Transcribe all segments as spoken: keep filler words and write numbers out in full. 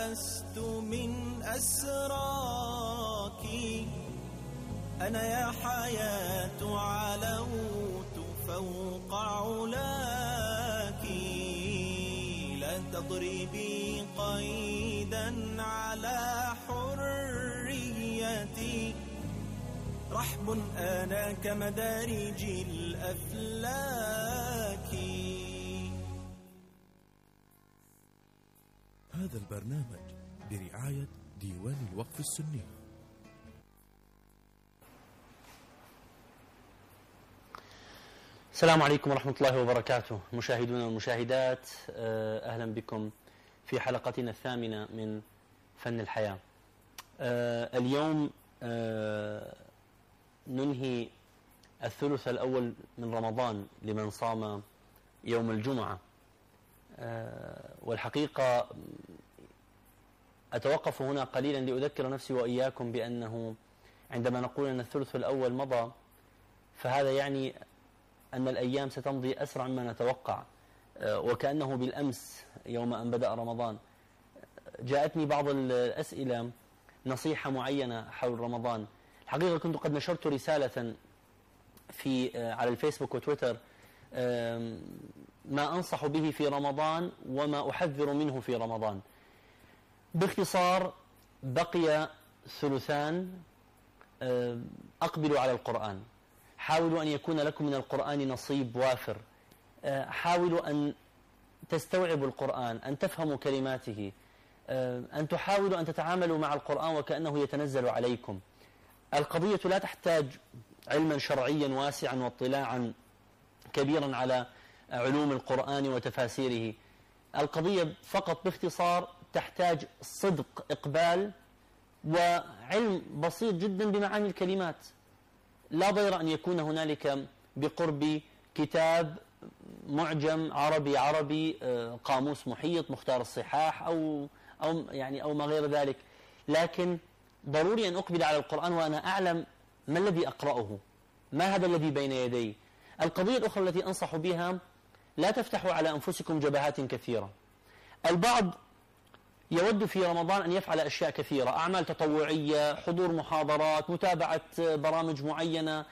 لست من أسراك، أنا يا حياة علوت فوق علاك، لا تضربي قيدا على حريتي، رحب أنا كمدارج الأفلاك. هذا البرنامج برعاية ديوان الوقف السني. السلام عليكم ورحمة الله وبركاته. مشاهدون والمشاهدات، أهلا بكم في حلقتنا الثامنة من فن الحياة. اليوم ننهي الثلث الأول من رمضان لمن صام يوم الجمعة، والحقيقة أتوقف هنا قليلا لأذكر نفسي وإياكم بأنه عندما نقول أن الثلث الأول مضى فهذا يعني أن الأيام ستمضي أسرع مما نتوقع، وكأنه بالأمس يوم أن بدأ رمضان. جاءتني بعض الأسئلة نصيحة معينة حول رمضان. الحقيقة كنت قد نشرت رسالة في على الفيسبوك وتويتر ما أنصح به في رمضان وما أحذر منه في رمضان. باختصار، بقي ثلثان، أقبلوا على القرآن، حاولوا أن يكون لكم من القرآن نصيب وافر، حاولوا أن تستوعبوا القرآن، أن تفهموا كلماته، أن تحاولوا أن تتعاملوا مع القرآن وكأنه يتنزل عليكم. القضية لا تحتاج علما شرعيا واسعا واطلاعا كبيرا على علوم القرآن وتفاسيره. القضية فقط باختصار تحتاج صدق إقبال وعلم بسيط جدا بمعاني الكلمات. لا ضير أن يكون هنالك بقرب كتاب معجم عربي عربي، قاموس محيط، مختار الصحاح، أو أو يعني أو ما غير ذلك، لكن ضروري أن أقبل على القرآن وأنا أعلم ما الذي أقرأه، ما هذا الذي بين يدي. القضية الأخرى التي أنصح بها: لا تفتحوا على أنفسكم جبهات كثيرة. البعض يود في رمضان أن يفعل أشياء كثيرة، أعمال تطوعية، حضور محاضرات، متابعة برامج معينة،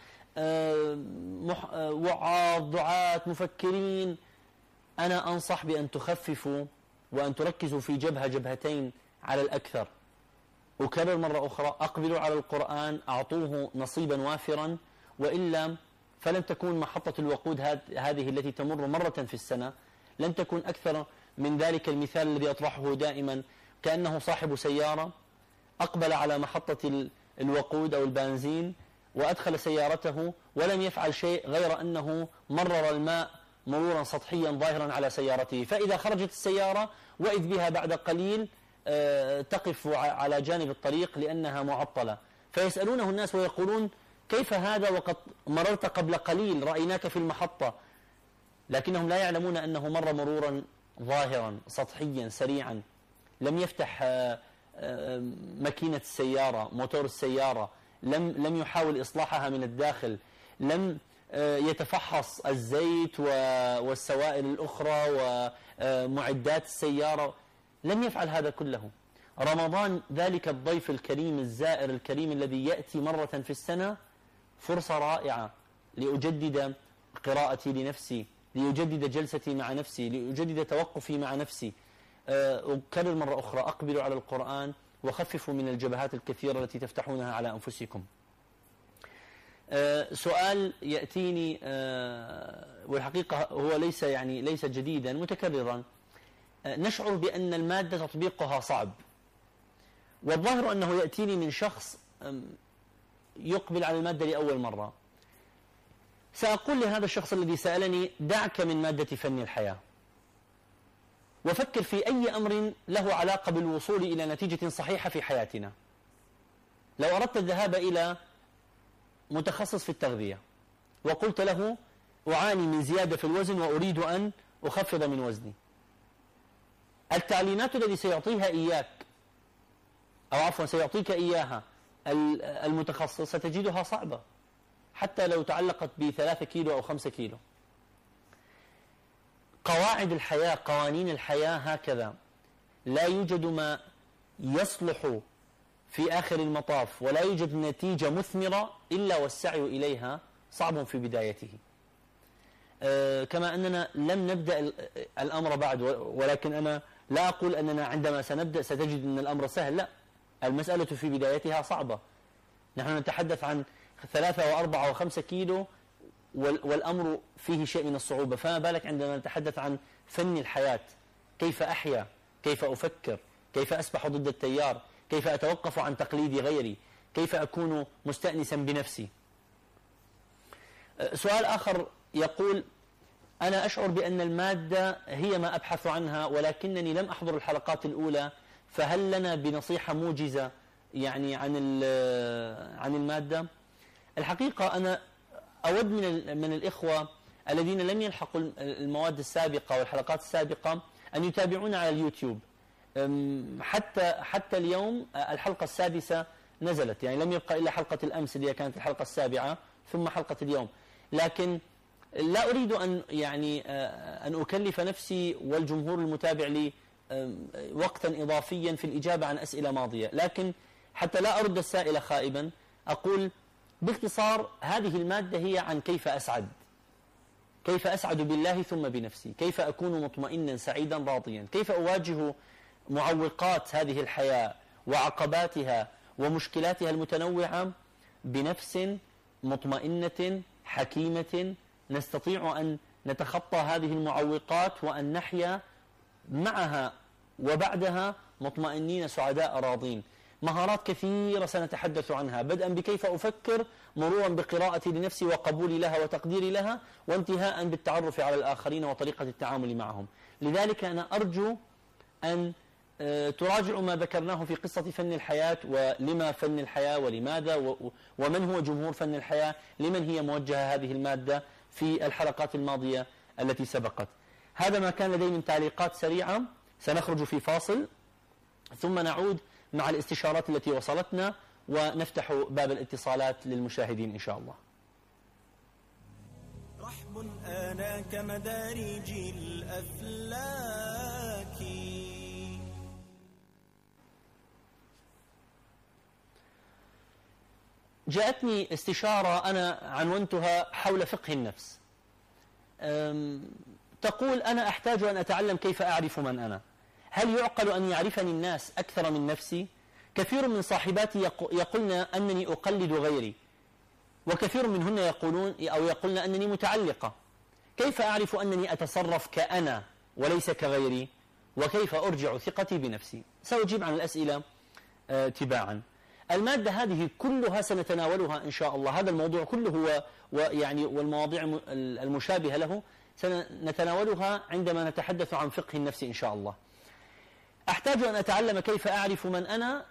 وعاظ، دعاة، مفكرين. أنا أنصح بأن تخففوا وأن تركزوا في جبهة جبهتين على الأكثر. أكرر مرة أخرى: أقبلوا على القرآن، أعطوه نصيبا وافرا، وإلا فلن تكون محطة الوقود هذه التي تمر مرة في السنة لن تكون أكثر من ذلك المثال الذي أطرحه دائما، كأنه صاحب سيارة أقبل على محطة الوقود أو البنزين وأدخل سيارته ولم يفعل شيء غير أنه مرر الماء مرورا سطحيا ظاهرا على سيارته، فإذا خرجت السيارة وإذ بها بعد قليل تقف على جانب الطريق لأنها معطلة، فيسألونه الناس ويقولون: كيف هذا وقد مررت قبل قليل، رأيناك في المحطة؟ لكنهم لا يعلمون أنه مر مرورا ظاهرا سطحيا سريعا، لم يفتح ماكينة السيارة، موتور السيارة، لم لم يحاول إصلاحها من الداخل، لم يتفحص الزيت والسوائل الأخرى ومعدات السيارة، لم يفعل هذا كله. رمضان ذلك الضيف الكريم الزائر الكريم الذي يأتي مرة في السنة، فرصة رائعة لأجدد قراءتي لنفسي، ليجدد جلستي مع نفسي، ليجدد توقفي مع نفسي. أكرر مرة أخرى: أقبلوا على القرآن وخففوا من الجبهات الكثيرة التي تفتحونها على أنفسكم. سؤال يأتيني والحقيقة هو ليس يعني ليس جديدا، متكررا: نشعر بأن المادة تطبيقها صعب، والظاهر أنه يأتيني من شخص يقبل على المادة لأول مرة. سأقول لهذا الشخص الذي سألني: دعك من مادة فن الحياة وفكر في أي أمر له علاقة بالوصول إلى نتيجة صحيحة في حياتنا. لو أردت الذهاب إلى متخصص في التغذية وقلت له: أعاني من زيادة في الوزن وأريد أن أخفض من وزني، التعليمات التي سيعطيها إياك أو عفوا سيعطيك إياها المتخصص ستجدها صعبة، حتى لو تعلقت بثلاثة كيلو أو خمسة كيلو. قواعد الحياة، قوانين الحياة هكذا، لا يوجد ما يصلح في آخر المطاف ولا يوجد نتيجة مثمرة إلا والسعي إليها صعب في بدايته. أه كما أننا لم نبدأ الأمر بعد، ولكن أنا لا أقول أننا عندما سنبدأ ستجد أن الأمر سهل، لا، المسألة في بدايتها صعبة. نحن نتحدث عن ثلاثة وأربعة وخمسة كيلو والأمر فيه شيء من الصعوبة، فما بالك عندما نتحدث عن فن الحياة، كيف أحيا، كيف أفكر، كيف أسبح ضد التيار، كيف أتوقف عن تقليد غيري، كيف أكون مستأنسا بنفسي. سؤال آخر يقول: أنا أشعر بأن المادة هي ما أبحث عنها ولكنني لم أحضر الحلقات الأولى، فهل لنا بنصيحة موجزة يعني عن عن المادة؟ الحقيقة أنا أود من من الإخوة الذين لم يلحقوا المواد السابقة والحلقات السابقة أن يتابعونا على اليوتيوب. حتى حتى اليوم الحلقة السادسة نزلت، يعني لم يبقى إلا حلقة الأمس اللي كانت الحلقة السابعة ثم حلقة اليوم، لكن لا أريد أن يعني أن أكلف نفسي والجمهور المتابع لي وقتا إضافيا في الإجابة عن أسئلة ماضية، لكن حتى لا أرد السائل خائبا أقول باختصار: هذه المادة هي عن كيف أسعد، كيف أسعد بالله ثم بنفسي، كيف أكون مطمئنا سعيدا راضيا، كيف أواجه معوقات هذه الحياة وعقباتها ومشكلاتها المتنوعة بنفس مطمئنة حكيمة، نستطيع أن نتخطى هذه المعوقات وأن نحيا معها وبعدها مطمئنين سعداء راضين. مهارات كثيرة سنتحدث عنها، بدءا بكيف أفكر، مرورا بقراءتي لنفسي وقبولي لها وتقديري لها، وانتهاء بالتعرف على الآخرين وطريقة التعامل معهم. لذلك أنا أرجو أن تراجعوا ما ذكرناه في قصة فن الحياة، ولما فن الحياة ولماذا، ومن هو جمهور فن الحياة، لمن هي موجهة هذه المادة في الحلقات الماضية التي سبقت. هذا ما كان لدي من تعليقات سريعة، سنخرج في فاصل ثم نعود مع الاستشارات التي وصلتنا ونفتح باب الاتصالات للمشاهدين إن شاء الله. رحب آناك مدارج الأفلاك. جاءتني استشارة أنا عنونتها حول فقه النفس. تقول: أنا أحتاج أن أتعلم كيف أعرف من أنا. هل يعقل أن يعرفني الناس أكثر من نفسي؟ كثير من صاحباتي يقولن أنني أقلد غيري، وكثير منهن يقولون أو يقولن أنني متعلقة. كيف أعرف أنني أتصرف كأنا وليس كغيري؟ وكيف أرجع ثقتي بنفسي؟ سأجيب عن الأسئلة تباعا. المادة هذه كلها سنتناولها إن شاء الله، هذا الموضوع كله ويعني والمواضيع المشابهة له سنتناولها عندما نتحدث عن فقه النفس إن شاء الله. أحتاج أن أتعلم كيف أعرف من أنا.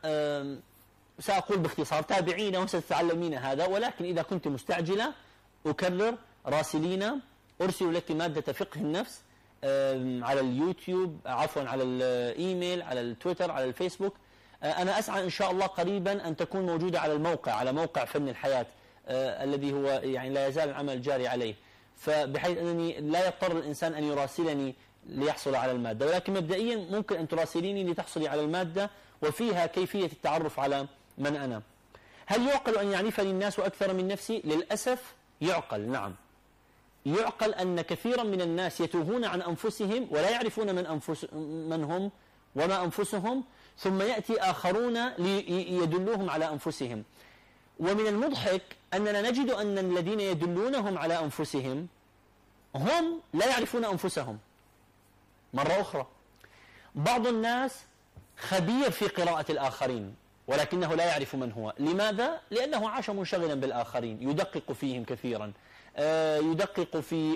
سأقول باختصار: تابعين وستتعلمين هذا، ولكن إذا كنت مستعجلة أكرر: راسلين، أرسل لك مادة فقه النفس على اليوتيوب، عفوا على الإيميل، على التويتر، على الفيسبوك. أنا أسعى إن شاء الله قريبا أن تكون موجودة على الموقع، على موقع فن الحياة الذي هو يعني لا يزال العمل الجاري عليه، فبحيث أنني لا يضطر الإنسان أن يراسلني ليحصل على المادة، ولكن مبدئيا ممكن أن تراسليني لتحصلي على المادة وفيها كيفية التعرف على من أنا. هل يعقل أن يعرفني الناس أكثر من نفسي؟ للأسف يعقل، نعم يعقل أن كثيرا من الناس يتوهون عن أنفسهم ولا يعرفون من, أنفس من هم وما أنفسهم، ثم يأتي آخرون ليدلوهم على أنفسهم. ومن المضحك أننا نجد أن الذين يدلونهم على أنفسهم هم لا يعرفون أنفسهم. مرة أخرى، بعض الناس خبير في قراءة الآخرين ولكنه لا يعرف من هو. لماذا؟ لأنه عاش منشغلا بالآخرين، يدقق فيهم كثيرا، يدقق في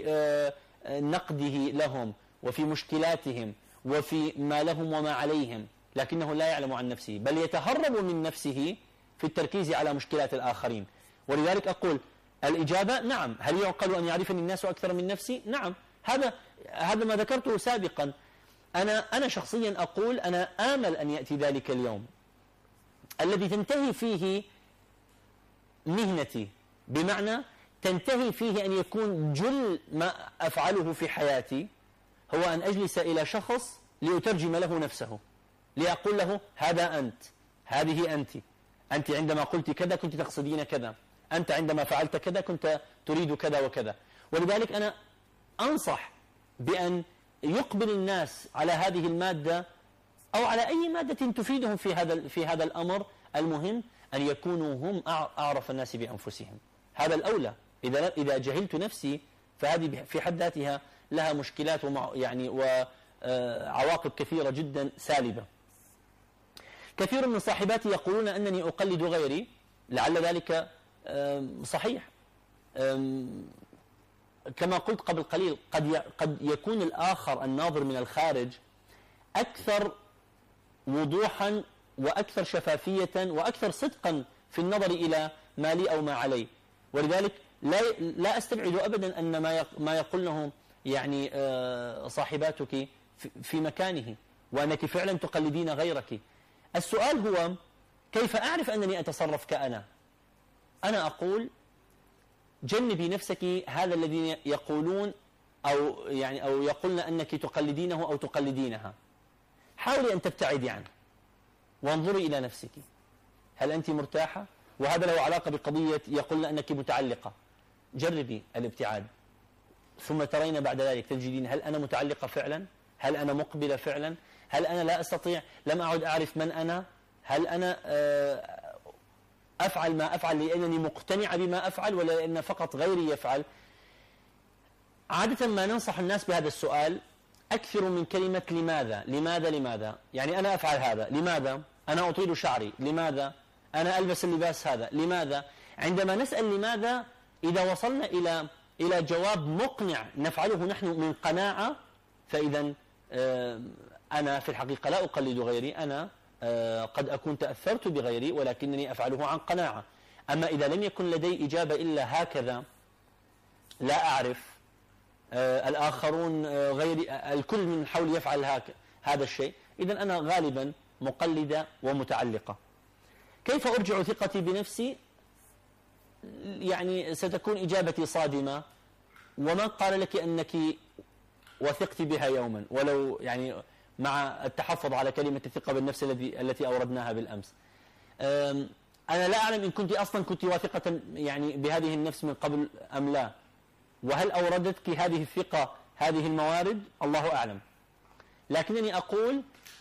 نقده لهم وفي مشكلاتهم وفي ما لهم وما عليهم، لكنه لا يعلم عن نفسه، بل يتهرب من نفسه في التركيز على مشكلات الآخرين. ولذلك أقول الإجابة نعم. هل يعقل أن يعرفني الناس أكثر من نفسي؟ نعم. هذا هذا ما ذكرته سابقا. أنا أنا شخصيا أقول أنا آمل أن يأتي ذلك اليوم الذي تنتهي فيه مهنتي، بمعنى تنتهي فيه أن يكون جل ما أفعله في حياتي هو أن أجلس إلى شخص لأترجم له نفسه. لأقول له هذا أنت، هذه أنت، أنت عندما قلت كذا كنت تقصدين كذا، أنت عندما فعلت كذا كنت تريد كذا وكذا. ولذلك أنا أنصح بأن يقبل الناس على هذه المادة أو على أي مادة تفيدهم في هذا في هذا الأمر. المهم أن يكونوا هم أعرف الناس بأنفسهم، هذا الأولى. إذا إذا جهلت نفسي فهذه في حد ذاتها لها مشكلات ومع يعني وعواقب كثيرة جدا سالبة. كثير من صاحباتي يقولون أنني أقلد غيري، لعل ذلك صحيح. كما قلت قبل قليل قد قد يكون الآخر الناظر من الخارج أكثر وضوحا وأكثر شفافية وأكثر صدقا في النظر إلى ما لي أو ما علي. ولذلك لا لا أستبعد أبدا أن ما ما يقولنه يعني صاحباتك في مكانه، وأنك فعلا تقلدين غيرك. السؤال هو كيف أعرف أنني أتصرف كأنا؟ أنا أقول جنبي نفسك هذا الذين يقولون أو يعني أو يقولن أنك تقلدينه أو تقلدينها. حاولي أن تبتعدي عنه وانظري إلى نفسك، هل أنت مرتاحة؟ وهذا له علاقة بقضية يقولن أنك متعلقة. جربي الابتعاد، ثم ترين بعد ذلك تجدين هل أنا متعلقة فعلا؟ هل أنا مقبلة فعلا؟ هل أنا لا أستطيع، لم أعد أعرف من أنا؟ هل أنا أفعل ما أفعل لأنني مقتنعة بما أفعل ولا لأن فقط غيري يفعل؟ عادة ما ننصح الناس بهذا السؤال أكثر من كلمة لماذا لماذا لماذا. يعني أنا أفعل هذا لماذا؟ أنا أطيل شعري لماذا؟ أنا ألبس اللباس هذا لماذا؟ عندما نسأل لماذا، إذا وصلنا إلى إلى جواب مقنع نفعله نحن من قناعة، فإذا أنا في الحقيقة لا أقلد غيري، أنا قد أكون تأثرت بغيري ولكنني أفعله عن قناعة. أما إذا لم يكن لدي إجابة إلا هكذا، لا أعرف، الآخرون غيري، الكل من حولي يفعل هذا الشيء، إذن أنا غالبا مقلدة ومتعلقة. كيف أرجع ثقتي بنفسي؟ يعني ستكون إجابتي صادمة، ومن قال لك أنك وثقت بها يوما، ولو يعني مع التحفظ على كلمة الثقة بالنفس التي التي أوردناها بالأمس. أنا لا أعلم إن كنت أصلا كنت واثقة يعني بهذه النفس من قبل أم لا، وهل أوردتك هذه الثقة هذه الموارد؟ الله أعلم. لكنني أقول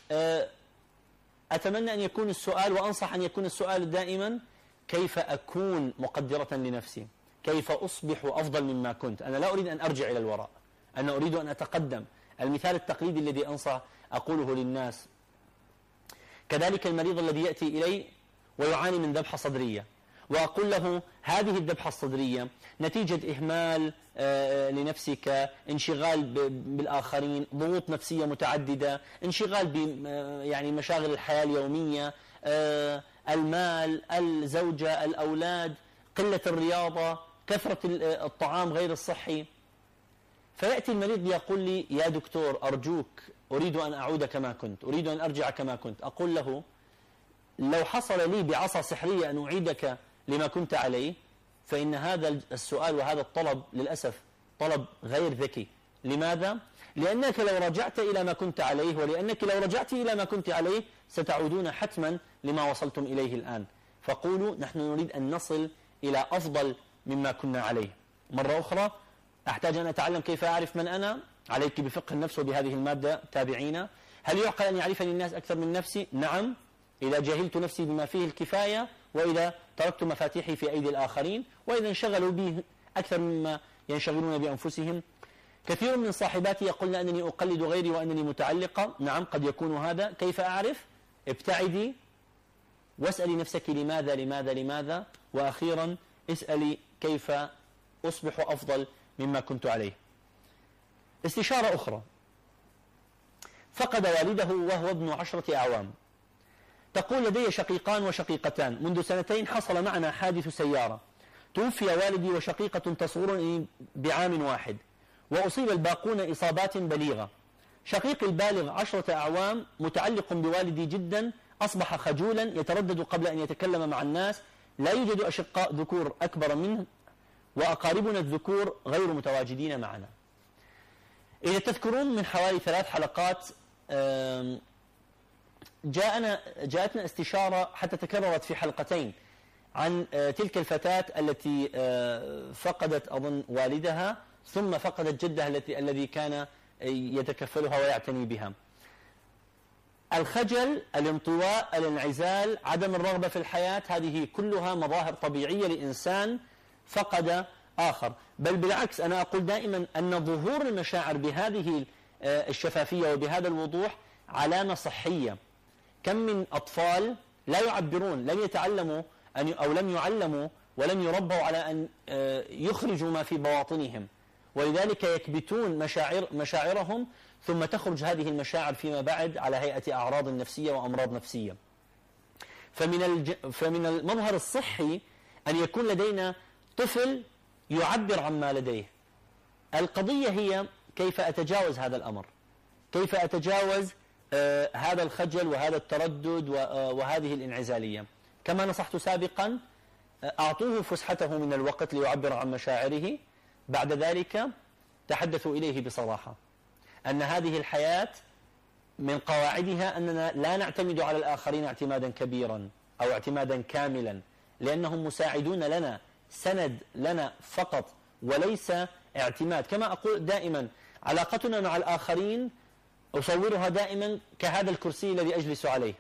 أتمنى أن يكون السؤال، وأنصح أن يكون السؤال دائما كيف أكون مقدرة لنفسي، كيف أصبح أفضل مما كنت. أنا لا أريد أن أرجع إلى الوراء، أنا أريد أن أتقدم. المثال التقليدي الذي أنصح أقوله للناس، كذلك المريض الذي يأتي إلي ويعاني من ذبحة صدرية، وأقول له هذه الذبحة الصدرية نتيجة إهمال لنفسك، انشغال بالآخرين، ضغوط نفسية متعددة، انشغال ب يعني مشاغل الحياة اليومية، المال، الزوجة، الأولاد، قلة الرياضة، كثرة الطعام غير الصحي. فيأتي المريض يقول لي يا دكتور أرجوك أريد أن أعود كما كنت، أريد أن أرجع كما كنت. أقول له لو حصل لي بعصا سحرية أن أعيدك لما كنت عليه، فإن هذا السؤال وهذا الطلب للأسف طلب غير ذكي. لماذا؟ لأنك لو رجعت إلى ما كنت عليه، ولأنك لو رجعت إلى ما كنت عليه ستعودون حتما لما وصلتم إليه الآن. فقولوا نحن نريد أن نصل إلى أفضل مما كنا عليه. مرة أخرى أحتاج أن أتعلم كيف أعرف من أنا. عليك بفقه النفس وبهذه المادة تابعينا. هل يعقل أن يعرفني الناس أكثر من نفسي؟ نعم، إذا جهلت نفسي بما فيه الكفاية، وإذا تركت مفاتيحي في أيدي الآخرين، وإذا انشغلوا بي أكثر مما ينشغلون بأنفسهم. كثير من صاحباتي يقولن أنني أقلد غيري وأنني متعلقة. نعم، قد يكون هذا. كيف أعرف؟ ابتعدي واسألي نفسك لماذا لماذا لماذا، وأخيرا اسألي كيف أصبح أفضل مما كنت عليه. استشارة أخرى، فقد والده وهو ابن عشرة أعوام. تقول لدي شقيقان وشقيقتان، منذ سنتين حصل معنا حادث سيارة، توفي والدي وشقيقة تصغرني بعام واحد، وأصيب الباقون إصابات بليغة. شقيق البالغ عشرة أعوام متعلق بوالدي جدا، أصبح خجولا يتردد قبل أن يتكلم مع الناس، لا يوجد أشقاء ذكور أكبر منه، وأقاربنا الذكور غير متواجدين معنا. إذا تذكرون من حوالي ثلاث حلقات جاءنا جاءتنا استشارة حتى تكررت في حلقتين عن تلك الفتاة التي فقدت أظن والدها ثم فقدت جدها التي الذي كان يتكفلها ويعتني بها. الخجل، الانطواء، الانعزال، عدم الرغبة في الحياة، هذه كلها مظاهر طبيعية لإنسان فقد آخر. بل بالعكس، أنا أقول دائما أن ظهور المشاعر بهذه الشفافية وبهذا الوضوح علامة صحية. كم من أطفال لا يعبرون، لم يتعلموا أن أو لم يعلموا ولم يربوا على أن يخرجوا ما في بواطنهم، ولذلك يكبتون مشاعر مشاعرهم، ثم تخرج هذه المشاعر فيما بعد على هيئة أعراض نفسية وأمراض نفسية. فمن الج... فمن المظهر الصحي أن يكون لدينا طفل يعبر عما لديه. القضية هي كيف أتجاوز هذا الأمر، كيف أتجاوز آه هذا الخجل وهذا التردد وهذه الانعزالية. كما نصحت سابقا، أعطوه فسحته من الوقت ليعبر عن مشاعره، بعد ذلك تحدثوا إليه بصراحة أن هذه الحياة من قواعدها أننا لا نعتمد على الآخرين اعتمادا كبيرا أو اعتمادا كاملا، لأنهم مساعدون لنا، سند لنا فقط وليس اعتماد. كما أقول دائما، علاقتنا مع الآخرين أصورها دائما كهذا الكرسي الذي أجلس عليه.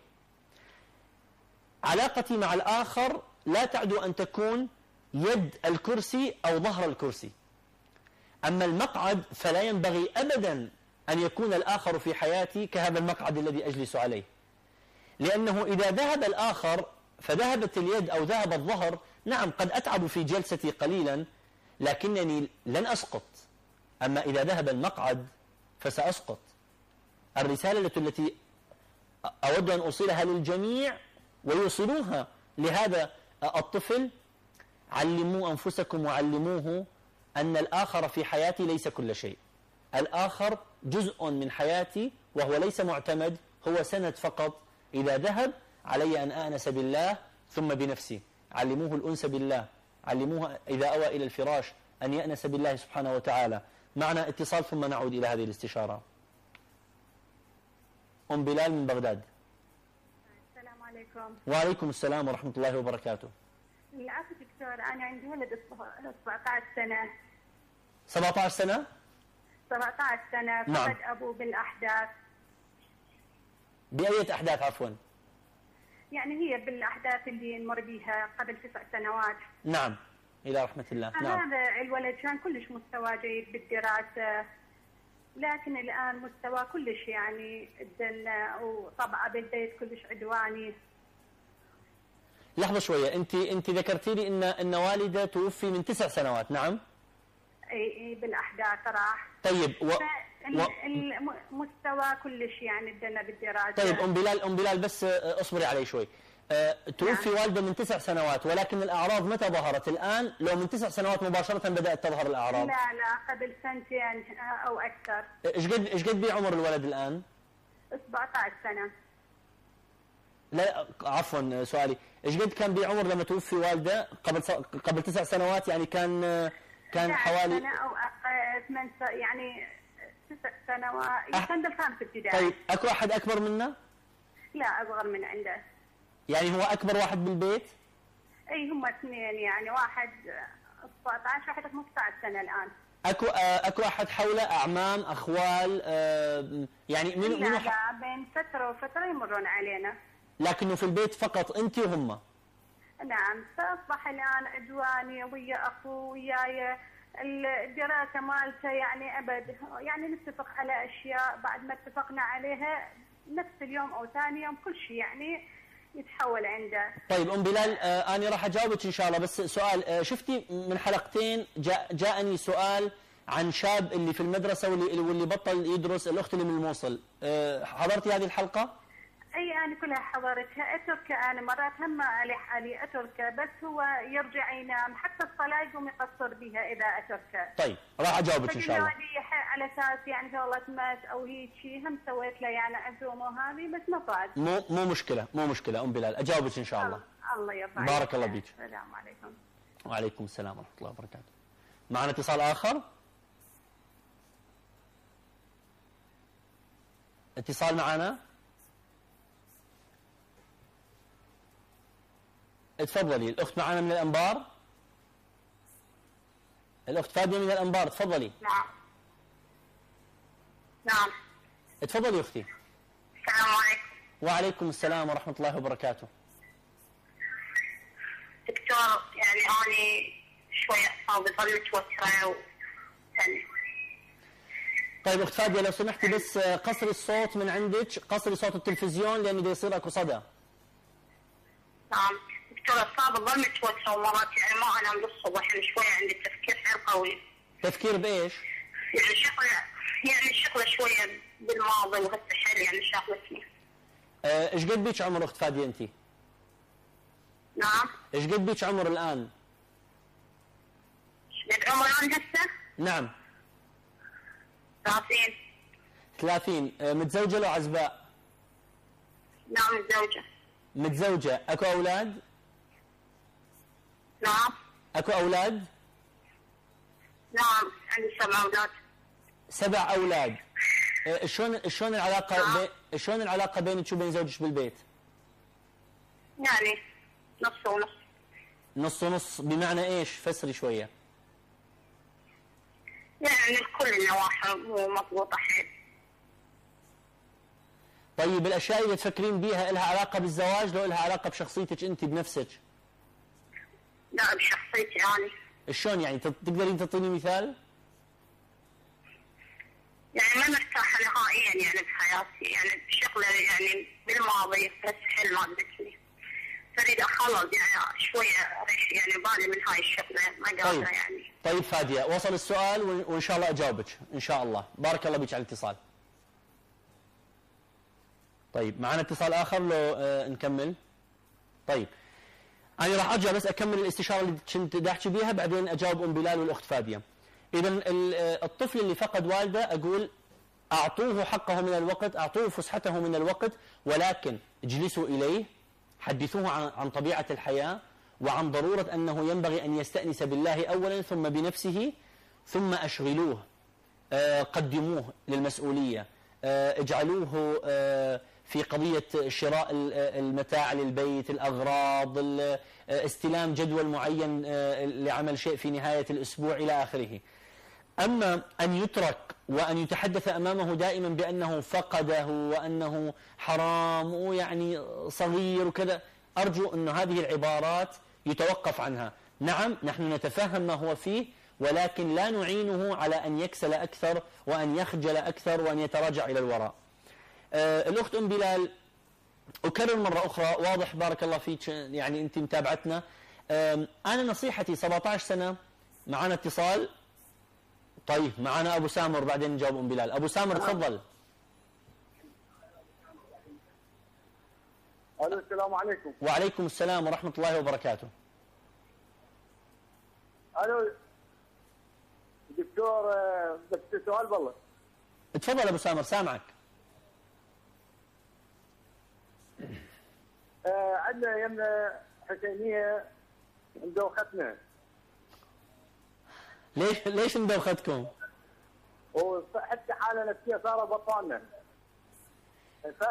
علاقتي مع الآخر لا تعدو أن تكون يد الكرسي أو ظهر الكرسي. أما المقعد فلا ينبغي أبدا أن يكون الآخر في حياتي كهذا المقعد الذي أجلس عليه، لأنه إذا ذهب الآخر فذهبت اليد أو ذهب الظهر، نعم قد أتعب في جلستي قليلا لكنني لن أسقط. أما إذا ذهب المقعد فسأسقط. الرسالة التي أود أن أوصلها للجميع ويوصلوها لهذا الطفل: علموا أنفسكم وعلموه أن الآخر في حياتي ليس كل شيء. الآخر جزء من حياتي وهو ليس معتمد، هو سند فقط. إذا ذهب علي أن آنس بالله ثم بنفسي. علموه الأنس بالله، علموه إذا أوى إلى الفراش أن يأنس بالله سبحانه وتعالى. معنا اتصال ثم نعود إلى هذه الاستشارة. أم بلال من بغداد. السلام عليكم. وعليكم السلام ورحمة الله وبركاته. العفو دكتور، أنا عندي ولد سبعة عشر سنة. سبعة عشر سنة؟ سبعة عشر سنة. نعم. فقد أبوه بالأحداث. بأية أحداث عفوا؟ يعني هي بالأحداث اللي نمر بها قبل تسع سنوات. نعم، إلى رحمة الله. نعم. هذا الولد كان كلش مستوى جيد بالدراسة، لكن الآن مستوى كلش يعني الدنة، وطبعا بالبيت كلش عدواني. لحظة شوية، أنت أنت ذكرتي لي إن إن والده توفي من تسع سنوات، نعم؟ اي اي بالاحداث راح. طيب و... و... المستوى كلش يعني الدنة بالدراسة. طيب أم بلال أم بلال بس اصبري علي شوي. أه توفي نعم. والده من تسع سنوات، ولكن الأعراض متى ظهرت؟ الآن لو من تسع سنوات مباشرة بدأت تظهر الأعراض؟ لا لا قبل سنتين أو أكثر. إيش قد إيش قد بعمر الولد الآن؟ سبعة عشر سنة. لا عفوا سؤالي، إيش قد كان بعمر لما توفي والده قبل قبل تسع سنوات؟ يعني كان كان حوالي سنة أو ثمان يعني تسع سنوات. أح... كان بالخامس ابتدائي. طيب أكو أحد أكبر منه؟ لا أصغر من عنده. يعني هو أكبر واحد بالبيت؟ أي هم اثنين، يعني واحد سبعة عشر واحد خمسة عشر سنة الآن. أكو أكو أحد حوله أعمام أخوال يعني من لا لا بين فترة وفترة يمرون علينا. لكنه في البيت فقط أنت وهم؟ نعم. فأصبح الآن عدواني ويا أخوه وياي. الدراسة مالته يعني أبد، يعني نتفق على أشياء بعد ما اتفقنا عليها نفس اليوم أو ثاني يوم كل شيء يعني يتحول عنده. طيب أم بلال آه أنا راح أجاوبك إن شاء الله، بس سؤال آه شفتي من حلقتين جاء جاءني سؤال عن شاب اللي في المدرسة واللي واللي بطل يدرس، الأخت اللي من الموصل. آه حضرتي هذه الحلقة؟ أي أنا كلها حضرتها. أتركه أنا مرات هم علي حالي أتركه، بس هو يرجع ينام، حتى الصلاة يقوم يقصر بها إذا أتركه. طيب راح أجاوبك إن شاء الله. على أساس يعني شغلة ماس أو هيك شيء، هم سويت له يعني عزومة وهذه بس ما فاد. مو مو مشكلة مو مشكلة أم بلال، أجاوبك إن شاء الله. الله يرضى. بارك الله بيك. السلام عليكم. وعليكم السلام ورحمة الله وبركاته. معنا اتصال آخر؟ اتصال معنا؟ تفضلي. الأخت معنا من الأنبار. الأخت فادية من الأنبار، تفضلي. نعم نعم تفضلي أختي. السلام عليكم. وعليكم السلام ورحمة الله وبركاته. دكتور يعني أنا شوية أعصابي ظل متوترة و... يعني طيب أخت فادية لو سمحتي بس قصري الصوت من عندك، قصري صوت التلفزيون لأنه بده يصير أكو صدى. نعم دكتور أعصابي ظل متوترة ومرات يعني ما أنام للصبح، يعني شوية عندي تفكير حيل قوي. تفكير بإيش؟ يعني شغلة يعني شغلة شوية بالماضي وهسه حيل يعني شغلتني. ايش قد بيك عمر أخت فادية أنت؟ نعم. ايش قد بيك عمر الآن؟ ايش قد عمر الآن هسه؟ نعم. ثلاثين. ثلاثين. متزوجة لو عزباء؟ نعم متزوجة. متزوجة. أكو أولاد؟ نعم. أكو أولاد؟ نعم عندي سبع أولاد. سبع أولاد. شلون شلون العلاقة نعم. بي... شلون العلاقة بينك وبين زوجك بالبيت؟ يعني نص ونص. نص ونص بمعنى ايش؟ فسري شوية. يعني كل النواحي مو مضبوطة حيل. طيب الأشياء اللي تفكرين بيها لها علاقة بالزواج لو لها علاقة بشخصيتك أنت بنفسك؟ لا بشخصيتي أنا. شلون يعني؟ تقدرين تعطيني مثال؟ يعني ما مرتاحة نهائيا يعني بحياتي، يعني بشغلة يعني بالماضي بس حيل ما عجبتني. فريد أخلص يعني شوية أريح يعني بالي من هاي الشغلة ما قادرة طيب. يعني. طيب فادية وصل السؤال وإن شاء الله أجاوبك إن شاء الله. بارك الله بك على الاتصال. طيب معنا اتصال آخر لو آه نكمل. طيب أنا راح أرجع بس أكمل الاستشارة اللي كنت دا أحكي بيها بعدين أجاوب أم بلال والأخت فادية. إذا الطفل اللي فقد والده أقول أعطوه حقه من الوقت، أعطوه فسحته من الوقت، ولكن اجلسوا إليه، حدثوه عن, عن طبيعة الحياة وعن ضرورة أنه ينبغي أن يستأنس بالله أولا ثم بنفسه، ثم أشغلوه، آه قدموه للمسؤولية، آه اجعلوه آه في قضية شراء المتاع للبيت، الأغراض، استلام جدول معين لعمل شيء في نهاية الأسبوع إلى آخره. أما أن يترك وأن يتحدث أمامه دائما بأنه فقده وأنه حرام ويعني صغير وكذا، أرجو أن هذه العبارات يتوقف عنها. نعم نحن نتفهم ما هو فيه، ولكن لا نعينه على أن يكسل أكثر وأن يخجل أكثر وأن يتراجع إلى الوراء. آه الأخت أم بلال أكرر مرة أخرى، واضح بارك الله فيك يعني أنت متابعتنا. آه أنا نصيحتي سبعة عشر سنة. معنا اتصال. طيب معنا أبو سامر بعدين نجاوب أم بلال. أبو سامر تفضل. ألو السلام عليكم. وعليكم السلام ورحمة الله وبركاته. ألو دكتور بس سؤال بالله. تفضل أبو سامر سامعك. آه عندنا يمنا حسينية مدوختنا. ليش ليش مدوختكم؟ وحتى حالة نفسية صارت بطالنا. ف...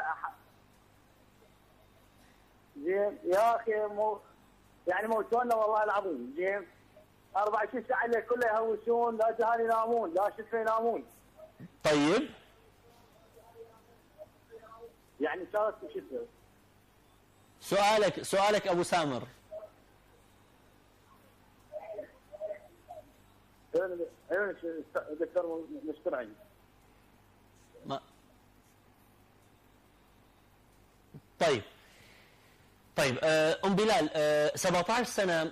زين يا أخي مو يعني موتونا والله العظيم. زين أربعة وعشرين ساعة الليل كله يهوسون، لا جهال ينامون لا شفه ينامون. طيب يعني صارت شفه. سؤالك سؤالك أبو سامر. ايوه دكتور مشكور ما طيب طيب أم بلال سبعة عشر سنة،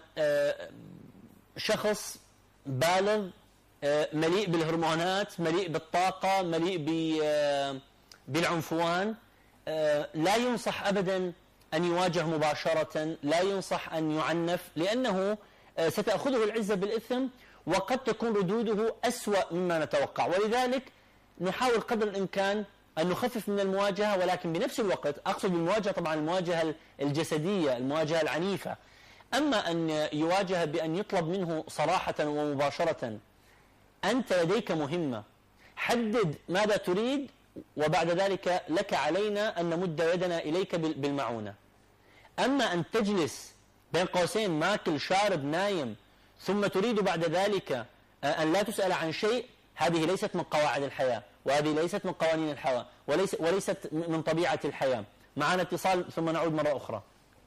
شخص بالغ مليء بالهرمونات، مليء بالطاقة، مليء بالعنفوان، لا ينصح أبدا أن يواجه مباشرة، لا ينصح أن يعنف، لأنه ستأخذه العزة بالإثم وقد تكون ردوده أسوأ مما نتوقع. ولذلك نحاول قدر الإمكان أن نخفف من المواجهة، ولكن بنفس الوقت أقصد بالمواجهة طبعا المواجهة الجسدية، المواجهة العنيفة. أما أن يواجه بأن يطلب منه صراحة ومباشرة أنت لديك مهمة، حدد ماذا تريد وبعد ذلك لك علينا أن نمد يدنا إليك بالمعونة. أما أن تجلس بين قوسين ماكل شارب نايم، ثم تريد بعد ذلك أن لا تسأل عن شيء، هذه ليست من قواعد الحياة، وهذه ليست من قوانين الحياة، وليس وليست من طبيعة الحياة. معنا اتصال ثم نعود مرة أخرى.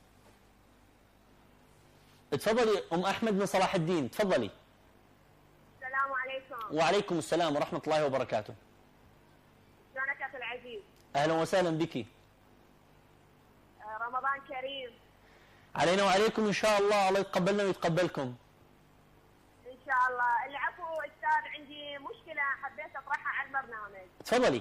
تفضلي أم أحمد من صلاح الدين، تفضلي. السلام عليكم. وعليكم السلام ورحمة الله وبركاته. شلونك أخي العزيز؟ أهلا وسهلا بك. رمضان كريم. علينا وعليكم إن شاء الله، الله يتقبلنا ويتقبلكم. إن شاء الله. العفو أستاذ، عندي مشكلة حبيت أطرحها على البرنامج. تفضلي.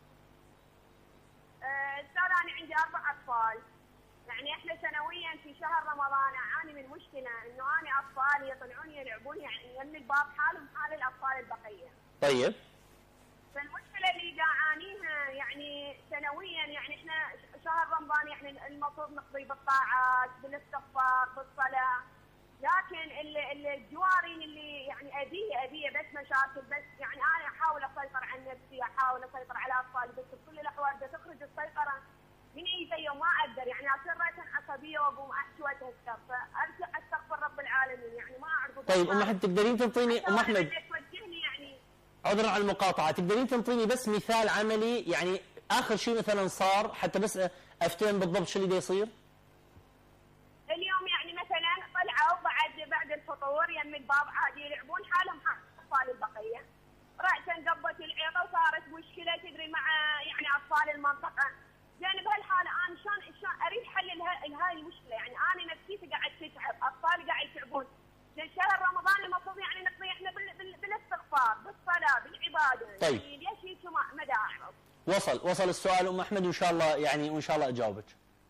أستاذ أنا عندي أربع أطفال، يعني إحنا سنويا في شهر رمضان أعاني من مشكلة إنه أنا أطفالي يطلعون يلعبون يعني يم الباب حالهم حال الأطفال البقية. طيب. فالمشكلة اللي أعانيها يعني سنويا، يعني إحنا شهر رمضان يعني المفروض نقضي بالطاعات بالاستغفار بالصلاة، لكن الجوارين اللي يعني أذية أذية بس مشاكل، بس يعني أنا أحاول أسيطر على نفسي، أحاول أسيطر على أطفالي، بس بكل الأحوال بدها تخرج السيطرة من إيدي وما أقدر، يعني أصير رأسا عصبية وأقوم أحكي وأتهكر، فأرجع أستغفر رب العالمين يعني ما أعرف. طيب أم أحمد تقدرين تنطيني أم أحمد يعني عذرا على المقاطعة، تقدرين تنطيني بس مثال عملي، يعني آخر شيء مثلا صار حتى بس أفتهم بالضبط شو اللي دا يصير؟ اليوم يعني مثلا طلعوا بعد بعد الفطور يم الباب عادي يلعبون حالهم حال اطفال البقيه، رأسا قبت العيطه وصارت مشكله تدري مع يعني اطفال المنطقه، زين بهالحاله انا شلون شلون اريد حل لهاي المشكله، يعني انا نفسيتي قاعد تتعب، اطفالي قاعد يتعبون، زين شهر رمضان المفروض يعني نقضي احنا بالاستغفار بالصلاه بالعباده، طيب. يعني ليش هيك ما دا اعرف. وصل وصل السؤال أم أحمد، وإن شاء الله يعني وإن شاء الله أجاوبك.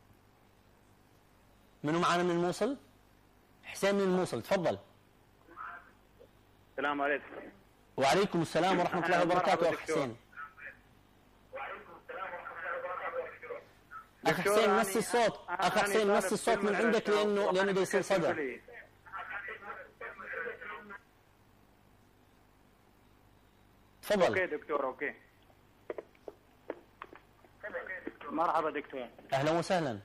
منو معنا من الموصل؟ حسين من الموصل، تفضل. السلام عليكم. وعليكم السلام ورحمة الله وبركاته. أخ حسين. أخ حسين نص الصوت، أخ حسين نص الصوت من عندك لأنه لأنه دا يصير صدى. تفضل. اوكي دكتور. اوكي مرحبا دكتور. أهلا وسهلا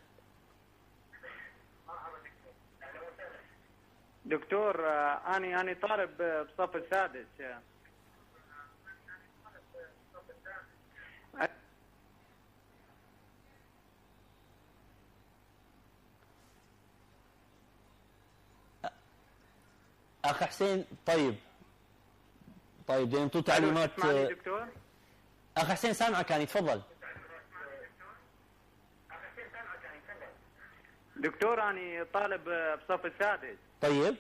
دكتور. أنا أنا طالب بصف السادس. أخ حسين طيب طيب انتم تعليمات. دكتور أخ حسين سامعك يعني، تفضل. دكتور أنا طالب بصف السادس. طيب.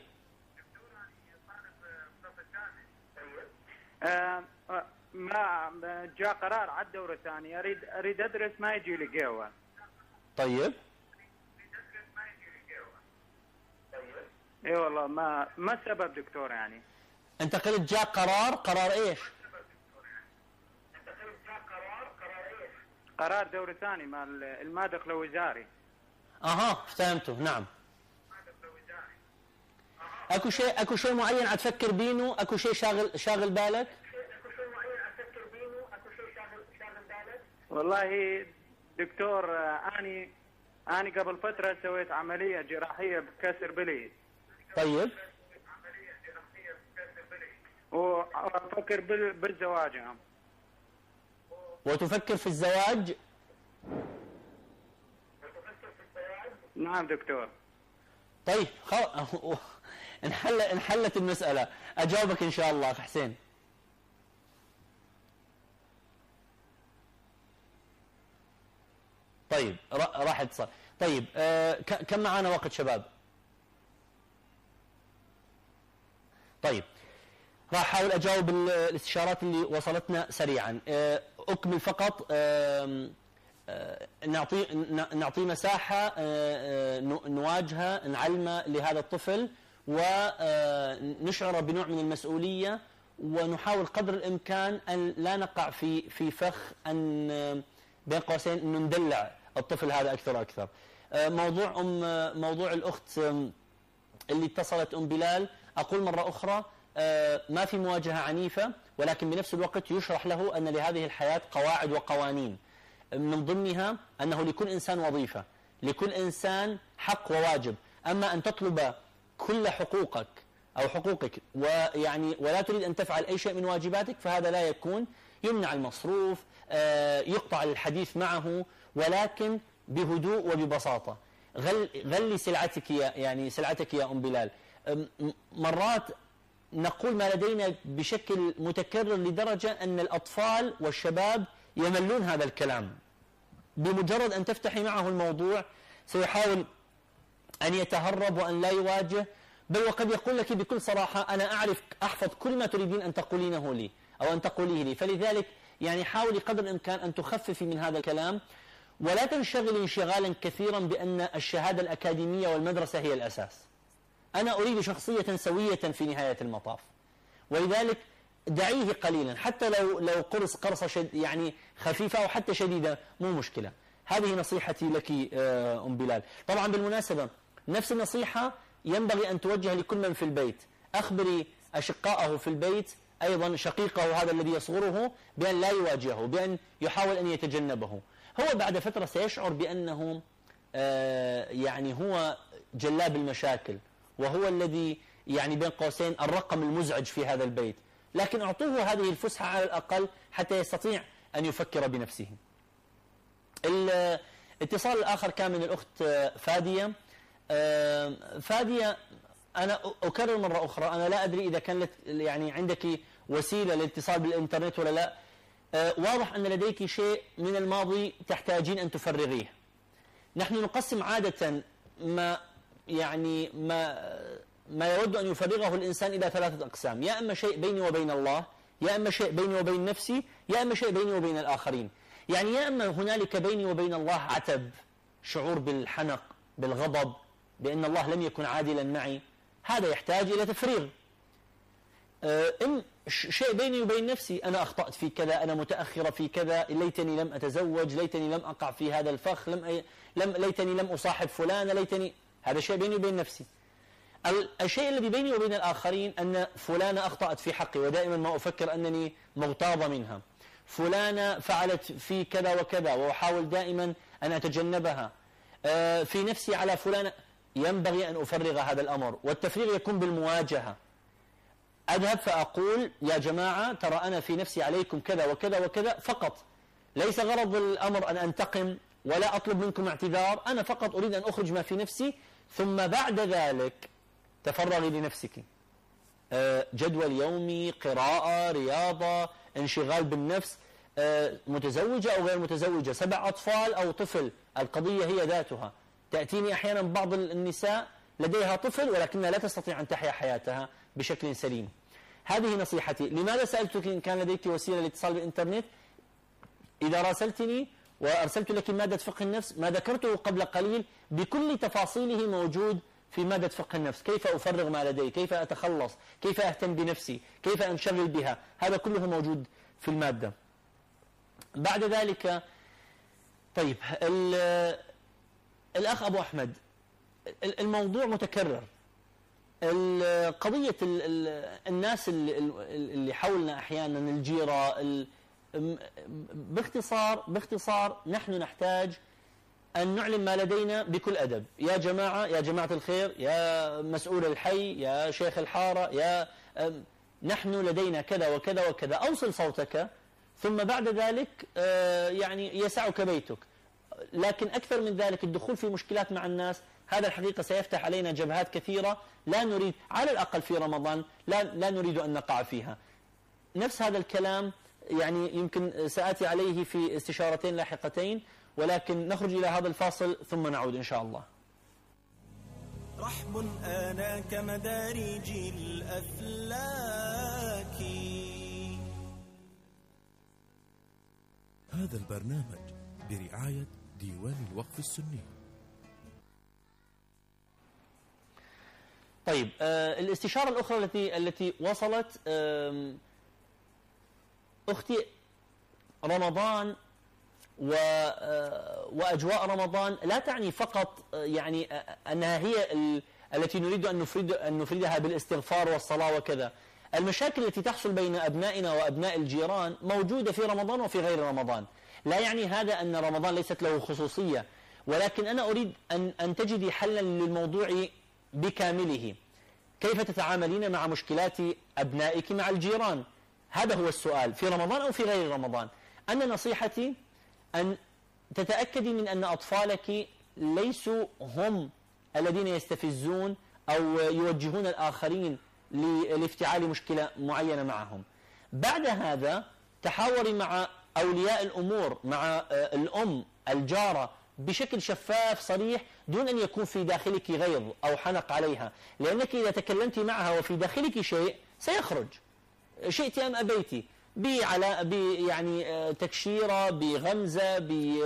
آه ما جاء قرار على الدورة الثانية، أريد أريد أدرس ما يجي لي قهوة. طيب. اي والله ما ما السبب دكتور يعني؟ أنت قلت جاء قرار، قرار إيش؟ قرار دوري ثاني مال المادخل وزاري. اها فهمته. نعم. اكو شيء اكو شيء معين عم تفكر بينه؟ اكو شيء شاغل شاغل بالك؟ والله دكتور اني اني قبل فتره سويت عمليه جراحيه بكسر بلي. طيب. وافكر بالزواج. هم وتفكر في الزواج؟ نعم دكتور. طيب خلاص انحل انحلت المسألة، أجاوبك إن شاء الله أخ حسين. طيب راح اتصل. طيب آه كم معانا وقت شباب؟ طيب راح احاول اجاوب الاستشارات اللي وصلتنا سريعا. اكمل فقط، نعطي نعطي مساحه نواجهه نعلمه لهذا الطفل ونشعره بنوع من المسؤوليه، ونحاول قدر الامكان ان لا نقع في في فخ ان بين قوسين انه ندلع الطفل هذا اكثر واكثر. موضوع ام موضوع الاخت اللي اتصلت ام بلال، اقول مره اخرى ما في مواجهة عنيفة، ولكن بنفس الوقت يشرح له أن لهذه الحياة قواعد وقوانين، من ضمنها أنه لكل إنسان وظيفة، لكل إنسان حق وواجب. أما أن تطلب كل حقوقك أو حقوقك ويعني ولا تريد أن تفعل أي شيء من واجباتك فهذا لا يكون. يمنع المصروف، يقطع الحديث معه، ولكن بهدوء وببساطة. غل غلي سلعتك يا يعني سلعتك يا أم بلال. مرات نقول ما لدينا بشكل متكرر لدرجة أن الأطفال والشباب يملون هذا الكلام. بمجرد أن تفتحي معه الموضوع سيحاول أن يتهرب وأن لا يواجه، بل وقد يقول لك بكل صراحة أنا أعرف أحفظ كل ما تريدين أن تقولينه لي أو أن تقوليه لي. فلذلك يعني حاولي قدر الإمكان أن تخففي من هذا الكلام، ولا تنشغلي انشغالا كثيرا بأن الشهادة الأكاديمية والمدرسة هي الأساس. أنا أريد شخصية سوية في نهاية المطاف، ولذلك دعيه قليلا حتى لو لو قرص قرصة شد يعني خفيفة أو حتى شديدة مو مشكلة. هذه نصيحتي لك أم بلال. طبعا بالمناسبة نفس النصيحة ينبغي أن توجه لكل من في البيت. أخبري أشقائه في البيت أيضا شقيقه هذا الذي يصغره بأن لا يواجهه، بأن يحاول أن يتجنبه. هو بعد فترة سيشعر بأنه آه يعني هو جلاب المشاكل، وهو الذي يعني بين قوسين الرقم المزعج في هذا البيت، لكن أعطوه هذه الفسحة على الأقل حتى يستطيع أن يفكر بنفسه. الاتصال الآخر كان من الأخت فادية. فادية أنا أكرر مرة أخرى، أنا لا أدري إذا كانت يعني عندك وسيلة للاتصال بالإنترنت ولا لا. واضح أن لديك شيء من الماضي تحتاجين أن تفرغيه. نحن نقسم عادة ما يعني ما ما يود أن يفرغه الإنسان إلى ثلاثة أقسام: يا أما شيء بيني وبين الله، يا أما شيء بيني وبين نفسي، يا أما شيء بيني وبين الآخرين. يعني يا أما هنالك بيني وبين الله عتب، شعور بالحنق، بالغضب، بأن الله لم يكن عادلا معي، هذا يحتاج إلى تفريغ. إن شيء بيني وبين نفسي، أنا أخطأت في كذا، أنا متأخرة في كذا، ليتني لم أتزوج، ليتني لم أقع في هذا الفخ، لم لم ليتني لم أصاحب فلانة، ليتني. هذا شيء بيني وبين نفسي. الشيء الذي بيني وبين الآخرين أن فلانة أخطأت في حقي ودائما ما أفكر أنني مغتاظة منها، فلانة فعلت في كذا وكذا وأحاول دائما أن أتجنبها، في نفسي على فلانة. ينبغي أن أفرغ هذا الأمر، والتفريغ يكون بالمواجهة. أذهب فأقول يا جماعة ترى أنا في نفسي عليكم كذا وكذا وكذا فقط، ليس غرض الأمر أن أنتقم ولا أطلب منكم اعتذار، أنا فقط أريد أن أخرج ما في نفسي، ثم بعد ذلك تفرغي لنفسك. جدول يومي، قراءة، رياضة، انشغال بالنفس، متزوجة أو غير متزوجة، سبع أطفال أو طفل، القضية هي ذاتها. تأتيني أحيانا بعض النساء لديها طفل ولكنها لا تستطيع أن تحيا حياتها بشكل سليم. هذه نصيحتي. لماذا سألتك إن كان لديك وسيلة للاتصال بالإنترنت؟ إذا راسلتني وأرسلت لك مادة فقه النفس، ما ذكرته قبل قليل بكل تفاصيله موجود في مادة فقه النفس. كيف أفرغ ما لدي، كيف أتخلص، كيف أهتم بنفسي، كيف أنشغل بها، هذا كله موجود في المادة. بعد ذلك طيب الأخ أبو أحمد، الموضوع متكرر. قضية الناس اللي حولنا أحيانا، الجيرة، باختصار باختصار نحن نحتاج أن نعلن ما لدينا بكل أدب. يا جماعة، يا جماعة الخير، يا مسؤول الحي، يا شيخ الحارة، يا نحن لدينا كذا وكذا وكذا، أوصل صوتك، ثم بعد ذلك يعني يسعك بيتك. لكن أكثر من ذلك الدخول في مشكلات مع الناس، هذا الحقيقة سيفتح علينا جبهات كثيرة لا نريد، على الأقل في رمضان لا, لا نريد أن نقع فيها. نفس هذا الكلام يعني يمكن سآتي عليه في استشارتين لاحقتين، ولكن نخرج إلى هذا الفاصل ثم نعود إن شاء الله. رحب آناك مدارج الأفلاك. هذا البرنامج برعاية ديوان الوقف السني. طيب آه الاستشارة الأخرى التي التي وصلت، آه أختي، رمضان و آه وأجواء رمضان لا تعني فقط آه يعني آه أنها هي التي نريد أن نفرد أن نفردها بالاستغفار والصلاة وكذا. المشاكل التي تحصل بين أبنائنا وأبناء الجيران موجودة في رمضان وفي غير رمضان. لا يعني هذا أن رمضان ليست له خصوصية، ولكن أنا أريد أن, أن تجدي حلا للموضوع بكامله. كيف تتعاملين مع مشكلات أبنائك مع الجيران؟ هذا هو السؤال، في رمضان أو في غير رمضان. أنا نصيحتي أن تتأكدي من أن أطفالك ليسوا هم الذين يستفزون أو يوجهون الآخرين لافتعال مشكلة معينة معهم. بعد هذا تحاوري مع أولياء الأمور، مع الأم الجارة، بشكل شفاف صريح، دون أن يكون في داخلك غيظ أو حنق عليها، لأنك إذا تكلمت معها وفي داخلك شيء سيخرج، شئت أم أبيتي، بعلى ب يعني تكشيرة، بغمزة،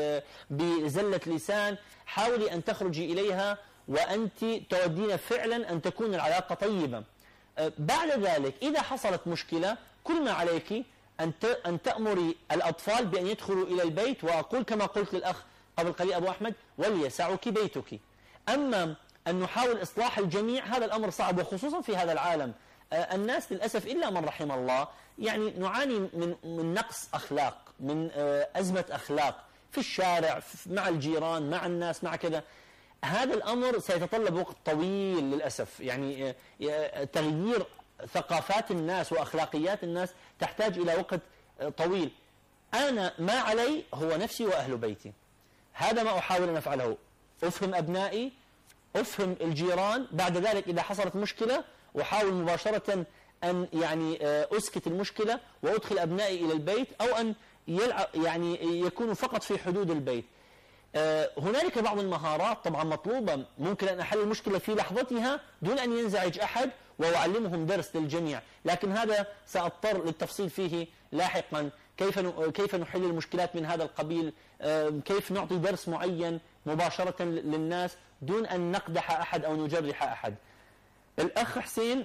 بزلة لسان. حاولي أن تخرجي إليها وأنت تودين فعلا أن تكون العلاقة طيبة. بعد ذلك إذا حصلت مشكلة، كل ما عليك أن أن تأمري الأطفال بأن يدخلوا إلى البيت، وأقول كما قلت للأخ قبل قليل أبو أحمد: وليسعك بيتك. أما أن نحاول إصلاح الجميع هذا الأمر صعب، وخصوصا في هذا العالم. الناس للأسف إلا من رحم الله يعني نعاني من من نقص أخلاق، من أزمة أخلاق في الشارع، مع الجيران، مع الناس، مع كذا. هذا الأمر سيتطلب وقت طويل للأسف، يعني تغيير ثقافات الناس وأخلاقيات الناس تحتاج إلى وقت طويل. أنا ما علي هو نفسي وأهل بيتي، هذا ما أحاول أن أفعله. أفهم أبنائي، أفهم الجيران، بعد ذلك إذا حصلت مشكلة أحاول مباشرة أن يعني أسكت المشكلة وأدخل أبنائي إلى البيت، أو أن يلعب يعني يكونوا فقط في حدود البيت. هنالك بعض المهارات طبعا مطلوبة، ممكن أن أحل المشكلة في لحظتها دون أن ينزعج أحد، وأعلمهم درس للجميع، لكن هذا سأضطر للتفصيل فيه لاحقا. كيف كيف نحل المشكلات من هذا القبيل، كيف نعطي درس معين مباشرة للناس دون أن نقدح أحد أو نجرح أحد. الأخ حسين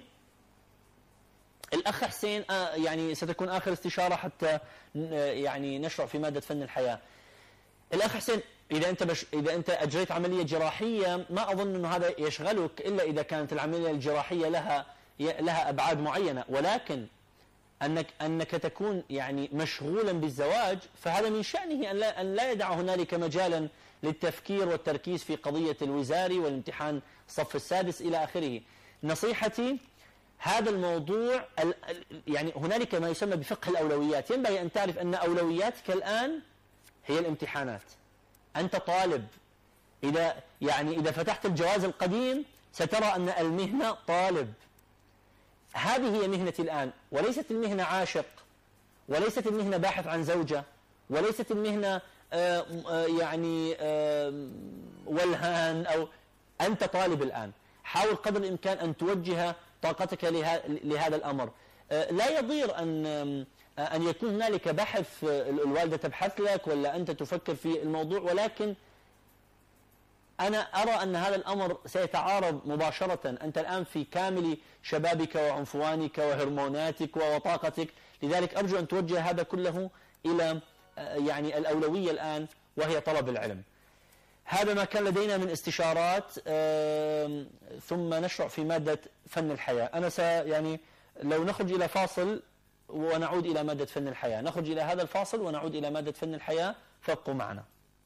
الأخ حسين آه يعني ستكون آخر استشارة حتى يعني نشرع في مادة فن الحياة. الأخ حسين، إذا أنت بش إذا أنت أجريت عملية جراحية، ما أظن أن هذا يشغلك إلا إذا كانت العملية الجراحية لها لها أبعاد معينة، ولكن أنك أنك تكون يعني مشغولا بالزواج، فهذا من شأنه أن لا أن لا يدع هنالك مجالا للتفكير والتركيز في قضية الوزاري والامتحان الصف السادس إلى آخره. نصيحتي هذا الموضوع، يعني هنالك ما يسمى بفقه الأولويات. ينبغي أن تعرف أن أولوياتك الآن هي الامتحانات. أنت طالب، إذا يعني إذا فتحت الجواز القديم سترى أن المهنة طالب. هذه هي مهنتي الآن، وليست المهنة عاشق، وليست المهنة باحث عن زوجة، وليست المهنة آآ آآ يعني آآ ولهان. أو أنت طالب الآن، حاول قدر الإمكان أن توجه طاقتك لهذا الأمر. لا يضير أن أن يكون هنالك بحث، الوالدة تبحث لك ولا أنت تفكر في الموضوع، ولكن أنا أرى أن هذا الأمر سيتعارض مباشرة. أنت الآن في كامل شبابك وعنفوانك وهرموناتك وطاقتك، لذلك أرجو أن توجه هذا كله إلى يعني الأولوية الآن، وهي طلب العلم. هذا ما كان لدينا من استشارات، ثم نشرع في مادة فن الحياة. أنا س يعني لو نخرج إلى فاصل ونعود إلى مادة فن الحياة، نخرج إلى هذا الفاصل ونعود إلى مادة فن الحياة، فابقوا معنا.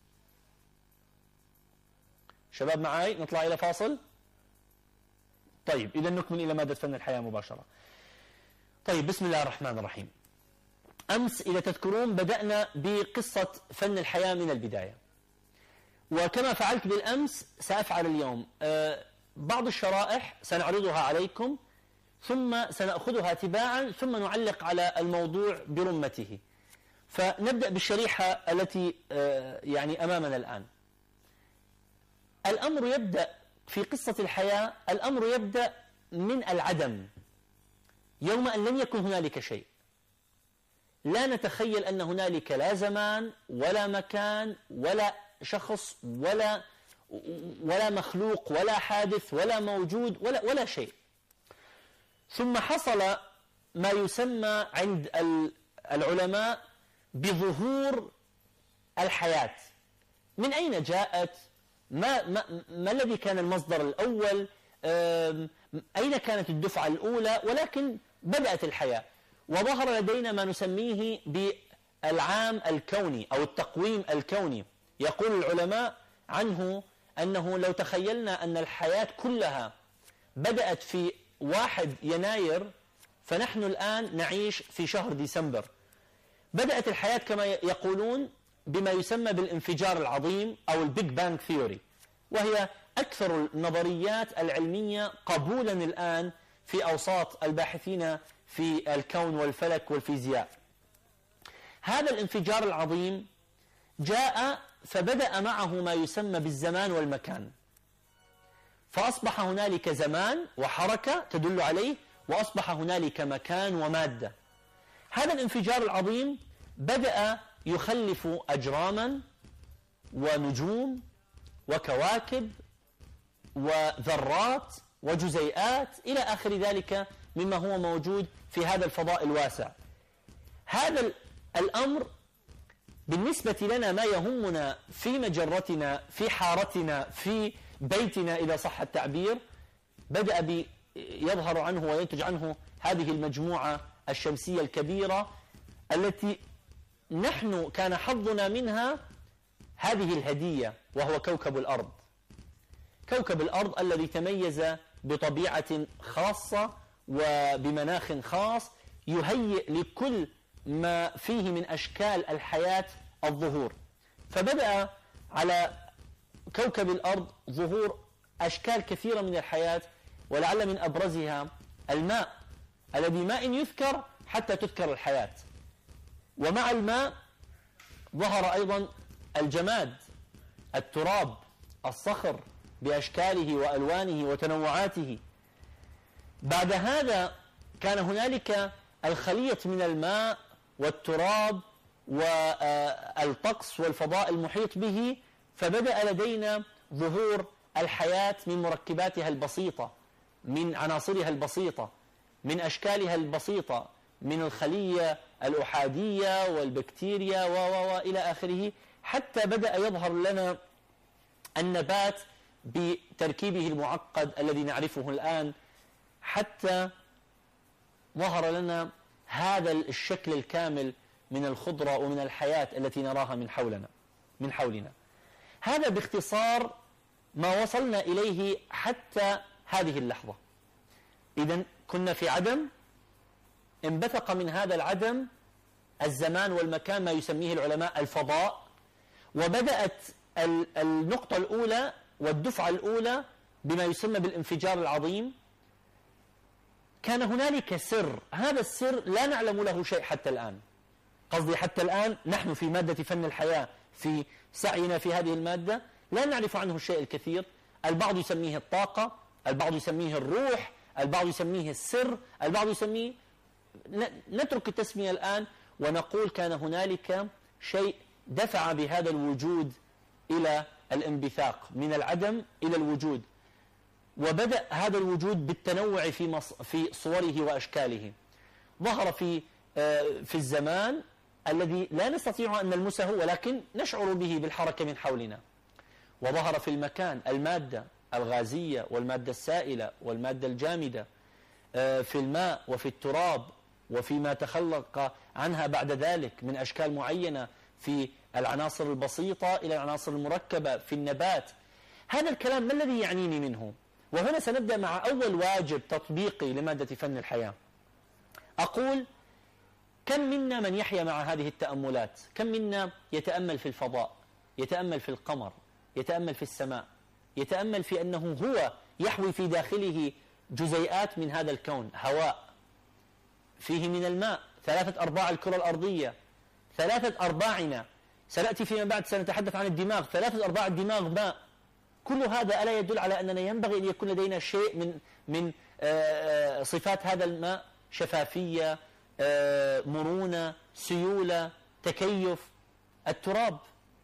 شباب معي، نطلع إلى فاصل. طيب إذا نكمل إلى مادة فن الحياة مباشرة. طيب، بسم الله الرحمن الرحيم. أمس إذا تذكرون بدأنا بقصة فن الحياة من البداية، وكما فعلت بالأمس سأفعل اليوم. بعض الشرائح سنعرضها عليكم، ثم سنأخذها تباعا، ثم نعلق على الموضوع برمته. فنبدأ بالشريحة التي يعني أمامنا الآن. الأمر يبدأ في قصة الحياة، الأمر يبدأ من العدم، يوم أن لم يكن هنالك شيء. لا نتخيل أن هنالك لا زمان ولا مكان ولا شخص ولا ولا مخلوق ولا حادث ولا موجود ولا ولا شيء. ثم حصل ما يسمى عند العلماء بظهور الحياة. من أين جاءت؟ ما, ما, ما الذي كان المصدر الأول؟ أين كانت الدفعة الأولى؟ ولكن بدأت الحياة، وظهر لدينا ما نسميه بالعام الكوني أو التقويم الكوني. يقول العلماء عنه أنه لو تخيلنا أن الحياة كلها بدأت في واحد يناير، فنحن الآن نعيش في شهر ديسمبر. بدأت الحياة كما يقولون بما يسمى بالانفجار العظيم أو البيج بانج ثيوري، وهي أكثر النظريات العلمية قبولا الآن في أوساط الباحثين في الكون والفلك والفيزياء. هذا الانفجار العظيم جاء فبدأ معه ما يسمى بالزمان والمكان، فأصبح هنالك زمان وحركة تدل عليه، وأصبح هنالك مكان ومادة. هذا الانفجار العظيم بدأ يخلف أجراما ونجوم وكواكب وذرات وجزيئات إلى آخر ذلك مما هو موجود في هذا الفضاء الواسع. هذا الأمر بالنسبة لنا ما يهمنا في مجرتنا، في حارتنا، في بيتنا إذا صح التعبير، بدأ يظهر عنه وينتج عنه هذه المجموعة الشمسية الكبيرة التي نحن كان حظنا منها هذه الهدية، وهو كوكب الأرض. كوكب الأرض الذي تميز بطبيعة خاصة وبمناخ خاص يهيئ لكل ما فيه من أشكال الحياة الظهور. فبدأ على كوكب الأرض ظهور أشكال كثيرة من الحياة، ولعل من أبرزها الماء الذي ما إن يذكر حتى تذكر الحياة. ومع الماء ظهر أيضا الجماد، التراب، الصخر بأشكاله وألوانه وتنوعاته. بعد هذا كان هنالك الخليط من الماء والتراب والطقس والفضاء المحيط به، فبدأ لدينا ظهور الحياة من مركباتها البسيطة، من عناصرها البسيطة، من أشكالها البسيطة، من الخلية الأحادية والبكتيريا و و إلى آخره، حتى بدأ يظهر لنا النبات بتركيبه المعقد الذي نعرفه الآن، حتى ظهر لنا هذا الشكل الكامل من الخضرة ومن الحياة التي نراها من حولنا من حولنا. هذا باختصار ما وصلنا إليه حتى هذه اللحظة. إذن كنا في عدم، انبثق من هذا العدم الزمان والمكان ما يسميه العلماء الفضاء، وبدأت النقطة الأولى والدفعة الأولى بما يسمى بالانفجار العظيم. كان هنالك سر، هذا السر لا نعلم له شيء حتى الآن. قصدي حتى الآن نحن في مادة فن الحياة، في سعينا في هذه المادة لا نعرف عنه الشيء الكثير. البعض يسميه الطاقة، البعض يسميه الروح، البعض يسميه السر، البعض يسميه، نترك التسمية الآن ونقول كان هنالك شيء دفع بهذا الوجود إلى الانبثاق، من العدم إلى الوجود، وبدأ هذا الوجود بالتنوع في مص... في صوره وأشكاله. ظهر في في الزمان الذي لا نستطيع أن نلمسه ولكن نشعر به بالحركة من حولنا، وظهر في المكان المادة الغازية والمادة السائلة والمادة الجامدة، في الماء وفي التراب وفيما تخلق عنها بعد ذلك من أشكال معينة، في العناصر البسيطة إلى العناصر المركبة، في النبات. هذا الكلام ما الذي يعنيني منه؟ وهنا سنبدأ مع أول واجب تطبيقي لمادة فن الحياة. أقول كم منا من يحيا مع هذه التأملات؟ كم منا يتأمل في الفضاء، يتأمل في القمر، يتأمل في السماء، يتأمل في أنه هو يحوي في داخله جزيئات من هذا الكون، هواء فيه من الماء، ثلاثة أرباع الكرة الأرضية، ثلاثة أرباعنا، سنأتي فيما بعد سنتحدث عن الدماغ، ثلاثة أرباع الدماغ ماء. كل هذا ألا يدل على أننا ينبغي أن يكون لدينا شيء من من صفات هذا الماء؟ شفافية، مرونة، سيولة، تكيف. التراب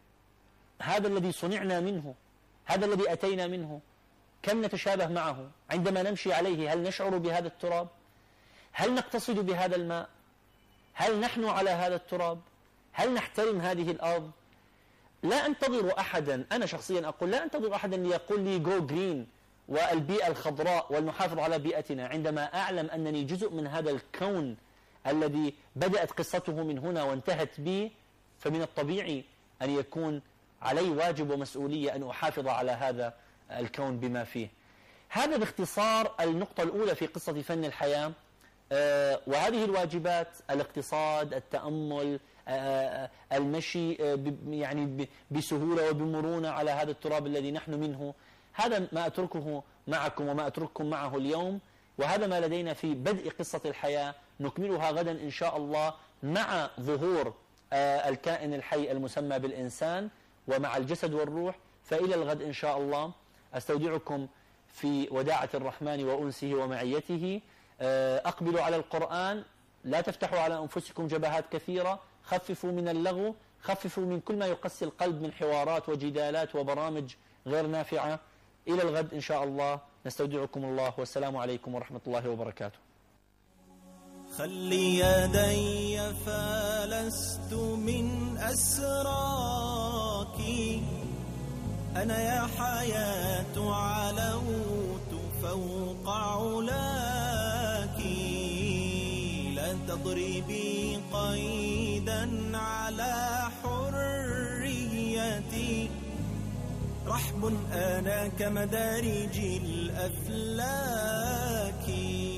هذا الذي صنعنا منه، هذا الذي أتينا منه، كم نتشابه معه عندما نمشي عليه؟ هل نشعر بهذا التراب؟ هل نقتصد بهذا الماء؟ هل نحن على هذا التراب؟ هل نحترم هذه الأرض؟ لا أنتظر أحدا، أنا شخصيا أقول لا أنتظر أحدا ليقول لي جو جرين والبيئة الخضراء والنحافظ على بيئتنا، عندما أعلم أنني جزء من هذا الكون الذي بدأت قصته من هنا وانتهت بي، فمن الطبيعي أن يكون علي واجب ومسؤولية أن أحافظ على هذا الكون بما فيه. هذا باختصار النقطة الأولى في قصة فن الحياة. آه وهذه الواجبات: الاقتصاد، التأمل، آه المشي آه يعني بسهولة وبمرونة على هذا التراب الذي نحن منه. هذا ما أتركه معكم وما أترككم معه اليوم، وهذا ما لدينا في بدء قصة الحياة. نكملها غدا إن شاء الله مع ظهور آه الكائن الحي المسمى بالإنسان، ومع الجسد والروح. فإلى الغد إن شاء الله. أستودعكم في وداعة الرحمن وأنسه ومعيته. أقبلوا على القرآن، لا تفتحوا على أنفسكم جبهات كثيرة، خففوا من اللغو، خففوا من كل ما يقسي القلب من حوارات وجدالات وبرامج غير نافعة. إلى الغد إن شاء الله. نستودعكم الله، والسلام عليكم ورحمة الله وبركاته. خلي يدي فلست من أسراك، أنا يا حياة علوت فوق علاك، لا تضربي قيدا على حريتي، رحب أنا كمدارج الأفلاك.